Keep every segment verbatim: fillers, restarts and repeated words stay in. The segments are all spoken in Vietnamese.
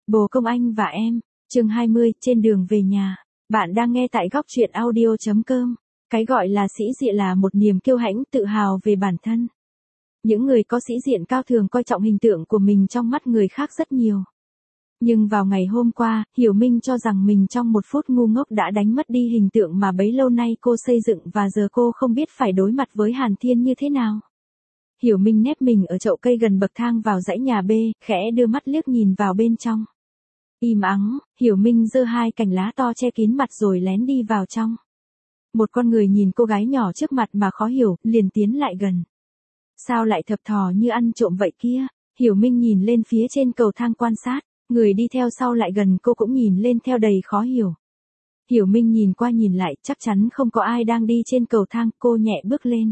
Bồ Công Anh và Em, chương hai mươi, trên đường về nhà. Bạn đang nghe tại góc truyện audio chấm com. Cái gọi là sĩ diện là một niềm kiêu hãnh, tự hào về bản thân. Những người có sĩ diện cao thường coi trọng hình tượng của mình trong mắt người khác rất nhiều. Nhưng vào ngày hôm qua, Hiểu Minh cho rằng mình trong một phút ngu ngốc đã đánh mất đi hình tượng mà bấy lâu nay cô xây dựng và giờ cô không biết phải đối mặt với Hàn Thiên như thế nào. Hiểu Minh nép mình ở chậu cây gần bậc thang vào dãy nhà B, khẽ đưa mắt liếc nhìn vào bên trong. Im ắng, Hiểu Minh giơ hai cành lá to che kín mặt rồi lén đi vào trong. Một con người nhìn cô gái nhỏ trước mặt mà khó hiểu, liền tiến lại gần. Sao lại thập thò như ăn trộm vậy kia? Hiểu Minh nhìn lên phía trên cầu thang quan sát, người đi theo sau lại gần cô cũng nhìn lên theo đầy khó hiểu. Hiểu Minh nhìn qua nhìn lại, chắc chắn không có ai đang đi trên cầu thang, cô nhẹ bước lên.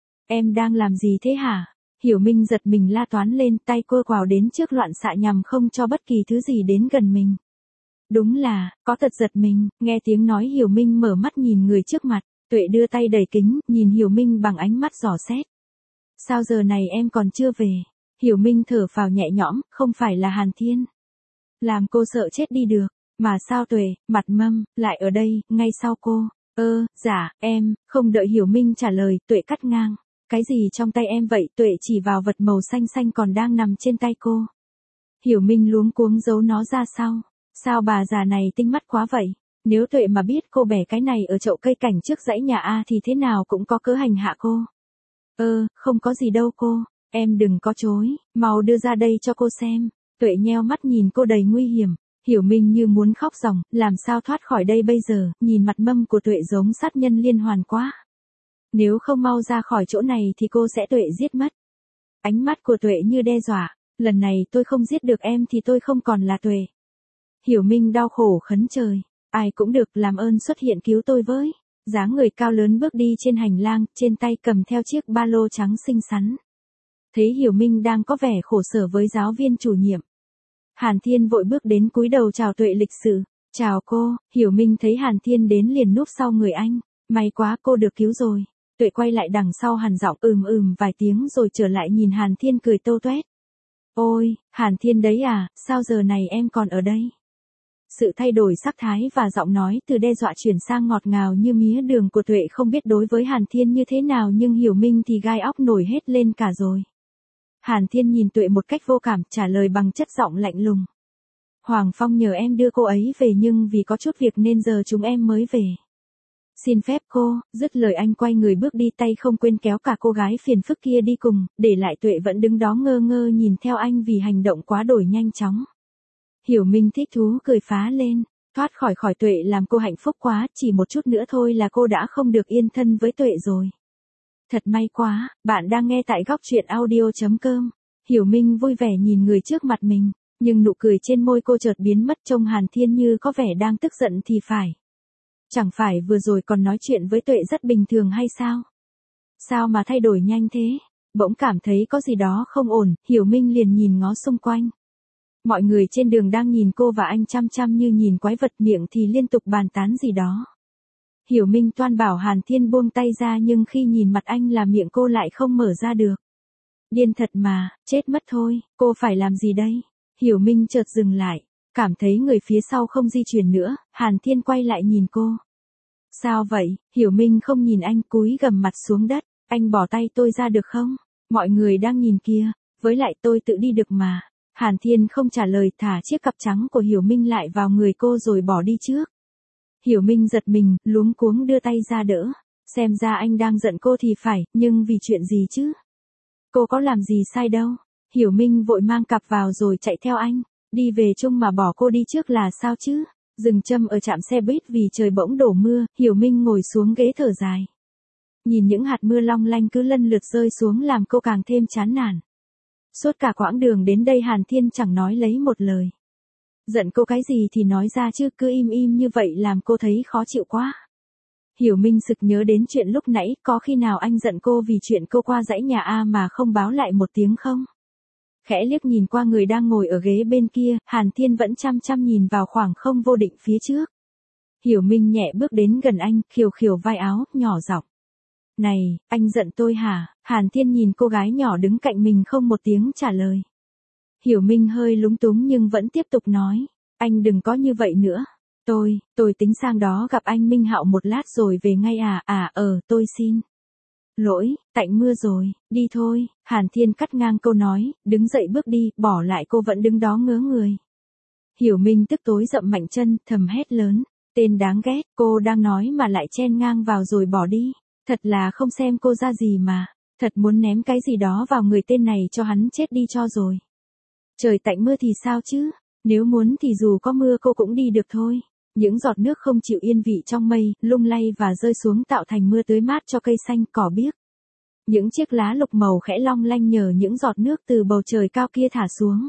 Em đang làm gì thế hả? Hiểu Minh giật mình la toán lên, tay cô quào đến trước loạn xạ nhằm không cho bất kỳ thứ gì đến gần mình. Đúng là, có thật giật mình, nghe tiếng nói Hiểu Minh mở mắt nhìn người trước mặt, Tuệ đưa tay đẩy kính, nhìn Hiểu Minh bằng ánh mắt dò xét. Sao giờ này em còn chưa về? Hiểu Minh thở phào nhẹ nhõm, không phải là Hàn Thiên. Làm cô sợ chết đi được, mà sao Tuệ, mặt mâm, lại ở đây, ngay sau cô. Ơ, dạ, em, không đợi Hiểu Minh trả lời, Tuệ cắt ngang. Cái gì trong tay em vậy? Tuệ chỉ vào vật màu xanh xanh còn đang nằm trên tay cô. Hiểu Minh luống cuống giấu nó ra sau. Sao bà già này tinh mắt quá vậy? Nếu Tuệ mà biết cô bẻ cái này ở chậu cây cảnh trước dãy nhà A thì thế nào cũng có cớ hành hạ cô. Ơ, không có gì đâu cô, em đừng có chối, mau đưa ra đây cho cô xem. Tuệ nheo mắt nhìn cô đầy nguy hiểm. Hiểu Minh như muốn khóc ròng, làm sao thoát khỏi đây bây giờ, nhìn mặt mâm của Tuệ giống sát nhân liên hoàn quá. Nếu không mau ra khỏi chỗ này thì cô sẽ Tuệ giết mất. Ánh mắt của Tuệ như đe dọa, lần này tôi không giết được em thì tôi không còn là Tuệ. Hiểu Minh đau khổ khấn trời, ai cũng được làm ơn xuất hiện cứu tôi với. Dáng người cao lớn bước đi trên hành lang, trên tay cầm theo chiếc ba lô trắng xinh xắn. Thấy Hiểu Minh đang có vẻ khổ sở với giáo viên chủ nhiệm. Hàn Thiên vội bước đến cúi đầu chào Tuệ lịch sự. Chào cô. Hiểu Minh thấy Hàn Thiên đến liền núp sau người anh. May quá cô được cứu rồi. Tuệ quay lại đằng sau Hàn giọng ừm ừm vài tiếng rồi trở lại nhìn Hàn Thiên cười tâu tuét. Ôi, Hàn Thiên đấy à, sao giờ này em còn ở đây? Sự thay đổi sắc thái và giọng nói từ đe dọa chuyển sang ngọt ngào như mía đường của Tuệ không biết đối với Hàn Thiên như thế nào nhưng Hiểu Minh thì gai óc nổi hết lên cả rồi. Hàn Thiên nhìn Tuệ một cách vô cảm trả lời bằng chất giọng lạnh lùng. Hoàng Phong nhờ em đưa cô ấy về nhưng vì có chút việc nên giờ chúng em mới về. Xin phép cô, dứt lời anh quay người bước đi tay không quên kéo cả cô gái phiền phức kia đi cùng, để lại Tuệ vẫn đứng đó ngơ ngơ nhìn theo anh vì hành động quá đổi nhanh chóng. Hiểu Minh thích thú cười phá lên, thoát khỏi khỏi Tuệ làm cô hạnh phúc quá, chỉ một chút nữa thôi là cô đã không được yên thân với Tuệ rồi. Thật may quá, bạn đang nghe tại góc truyện audio chấm com. Hiểu Minh vui vẻ nhìn người trước mặt mình, nhưng nụ cười trên môi cô chợt biến mất trông Hàn Thiên như có vẻ đang tức giận thì phải. Chẳng phải vừa rồi còn nói chuyện với Tuệ rất bình thường hay sao? Sao mà thay đổi nhanh thế? Bỗng cảm thấy có gì đó không ổn, Hiểu Minh liền nhìn ngó xung quanh. Mọi người trên đường đang nhìn cô và anh chăm chăm như nhìn quái vật, miệng thì liên tục bàn tán gì đó. Hiểu Minh toan bảo Hàn Thiên buông tay ra nhưng khi nhìn mặt anh là miệng cô lại không mở ra được. Điên thật mà, chết mất thôi, cô phải làm gì đây? Hiểu Minh chợt dừng lại, cảm thấy người phía sau không di chuyển nữa, Hàn Thiên quay lại nhìn cô. Sao vậy? Hiểu Minh không nhìn anh, cúi gằm mặt xuống đất. Anh bỏ tay tôi ra được không? Mọi người đang nhìn kia, với lại tôi tự đi được mà. Hàn Thiên không trả lời, thả chiếc cặp trắng của Hiểu Minh lại vào người cô rồi bỏ đi trước. Hiểu Minh giật mình, luống cuống đưa tay ra đỡ. Xem ra anh đang giận cô thì phải, nhưng vì chuyện gì chứ? Cô có làm gì sai đâu. Hiểu Minh vội mang cặp vào rồi chạy theo anh. Đi về chung mà bỏ cô đi trước là sao chứ? Dừng châm ở trạm xe buýt vì trời bỗng đổ mưa, Hiểu Minh ngồi xuống ghế thở dài. Nhìn những hạt mưa long lanh cứ lần lượt rơi xuống làm cô càng thêm chán nản. Suốt cả quãng đường đến đây Hàn Thiên chẳng nói lấy một lời. Giận cô cái gì thì nói ra chứ cứ im im như vậy làm cô thấy khó chịu quá. Hiểu Minh sực nhớ đến chuyện lúc nãy, có khi nào anh giận cô vì chuyện cô qua dãy nhà A mà không báo lại một tiếng không? Khẽ liếc nhìn qua người đang ngồi ở ghế bên kia, Hàn Thiên vẫn chăm chăm nhìn vào khoảng không vô định phía trước. Hiểu Minh nhẹ bước đến gần anh, khều khều vai áo, nhỏ giọng. Này, anh giận tôi hả? Hàn Thiên nhìn cô gái nhỏ đứng cạnh mình không một tiếng trả lời. Hiểu Minh hơi lúng túng nhưng vẫn tiếp tục nói, anh đừng có như vậy nữa. Tôi, tôi tính sang đó gặp anh Minh Hạo một lát rồi về ngay à, à, ờ, tôi xin lỗi, tạnh mưa rồi, đi thôi. Hàn Thiên cắt ngang câu nói, đứng dậy bước đi, bỏ lại cô vẫn đứng đó ngớ người. Hiểu Minh tức tối dậm mạnh chân, thầm hét lớn, tên đáng ghét, cô đang nói mà lại chen ngang vào rồi bỏ đi, thật là không xem cô ra gì mà, thật muốn ném cái gì đó vào người tên này cho hắn chết đi cho rồi. Trời tạnh mưa thì sao chứ, nếu muốn thì dù có mưa cô cũng đi được thôi. Những giọt nước không chịu yên vị trong mây, lung lay và rơi xuống tạo thành mưa tưới mát cho cây xanh, cỏ biếc. Những chiếc lá lục màu khẽ long lanh nhờ những giọt nước từ bầu trời cao kia thả xuống.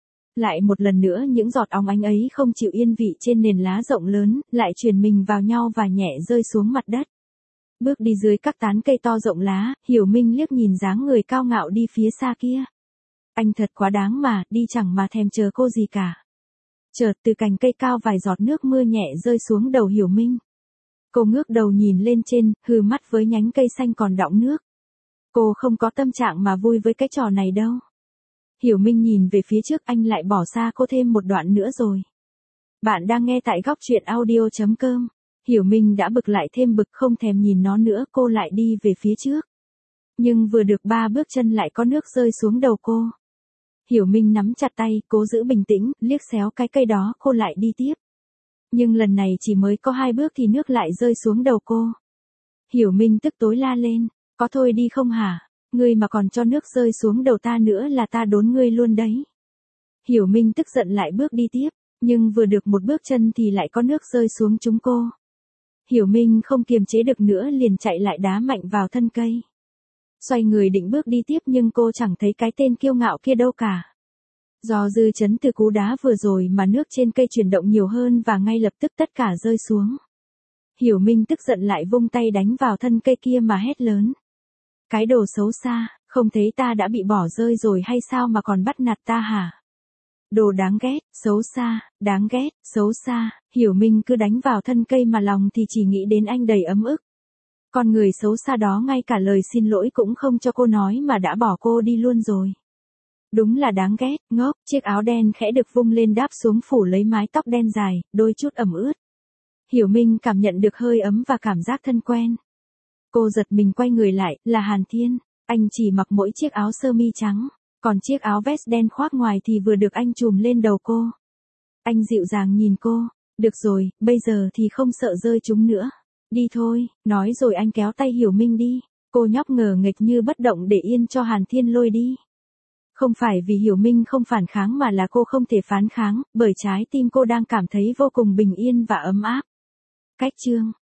Lại một lần nữa những giọt óng ánh ấy không chịu yên vị trên nền lá rộng lớn, lại truyền mình vào nhau và nhẹ rơi xuống mặt đất. Bước đi dưới các tán cây to rộng lá, Hiểu Minh liếc nhìn dáng người cao ngạo đi phía xa kia. Anh thật quá đáng mà, đi chẳng mà thèm chờ cô gì cả. Chợt từ cành cây cao vài giọt nước mưa nhẹ rơi xuống đầu Hiểu Minh. Cô ngước đầu nhìn lên trên, hừ mắt với nhánh cây xanh còn đọng nước. Cô không có tâm trạng mà vui với cái trò này đâu. Hiểu Minh nhìn về phía trước, anh lại bỏ xa cô thêm một đoạn nữa rồi. Bạn đang nghe tại góc truyện audio chấm com. Hiểu Minh đã bực lại thêm bực, không thèm nhìn nó nữa, cô lại đi về phía trước. Nhưng vừa được ba bước chân lại có nước rơi xuống đầu cô. Hiểu Minh nắm chặt tay, cố giữ bình tĩnh, liếc xéo cái cây đó, cô lại đi tiếp. Nhưng lần này chỉ mới có hai bước thì nước lại rơi xuống đầu cô. Hiểu Minh tức tối la lên, có thôi đi không hả? Ngươi mà còn cho nước rơi xuống đầu ta nữa là ta đốn ngươi luôn đấy. Hiểu Minh tức giận lại bước đi tiếp, nhưng vừa được một bước chân thì lại có nước rơi xuống chúng cô. Hiểu Minh không kiềm chế được nữa liền chạy lại đá mạnh vào thân cây. Xoay người định bước đi tiếp nhưng cô chẳng thấy cái tên kiêu ngạo kia đâu cả. Do dư chấn từ cú đá vừa rồi mà nước trên cây chuyển động nhiều hơn và ngay lập tức tất cả rơi xuống. Hiểu Minh tức giận lại vung tay đánh vào thân cây kia mà hét lớn. Cái đồ xấu xa, không thấy ta đã bị bỏ rơi rồi hay sao mà còn bắt nạt ta hả? Đồ đáng ghét, xấu xa, đáng ghét, xấu xa. Hiểu Minh cứ đánh vào thân cây mà lòng thì chỉ nghĩ đến anh đầy ấm ức. Con người xấu xa đó ngay cả lời xin lỗi cũng không cho cô nói mà đã bỏ cô đi luôn rồi. Đúng là đáng ghét, ngốc. Chiếc áo đen khẽ được vung lên đáp xuống phủ lấy mái tóc đen dài, đôi chút ẩm ướt. Hiểu Minh cảm nhận được hơi ấm và cảm giác thân quen. Cô giật mình quay người lại, là Hàn Thiên. Anh chỉ mặc mỗi chiếc áo sơ mi trắng, còn chiếc áo vest đen khoác ngoài thì vừa được anh trùm lên đầu cô. Anh dịu dàng nhìn cô, được rồi, bây giờ thì không sợ rơi chúng nữa. Đi thôi, nói rồi anh kéo tay Hiểu Minh đi. Cô nhóc ngờ nghệch như bất động để yên cho Hàn Thiên lôi đi. Không phải vì Hiểu Minh không phản kháng mà là cô không thể phản kháng, bởi trái tim cô đang cảm thấy vô cùng bình yên và ấm áp. Cách chương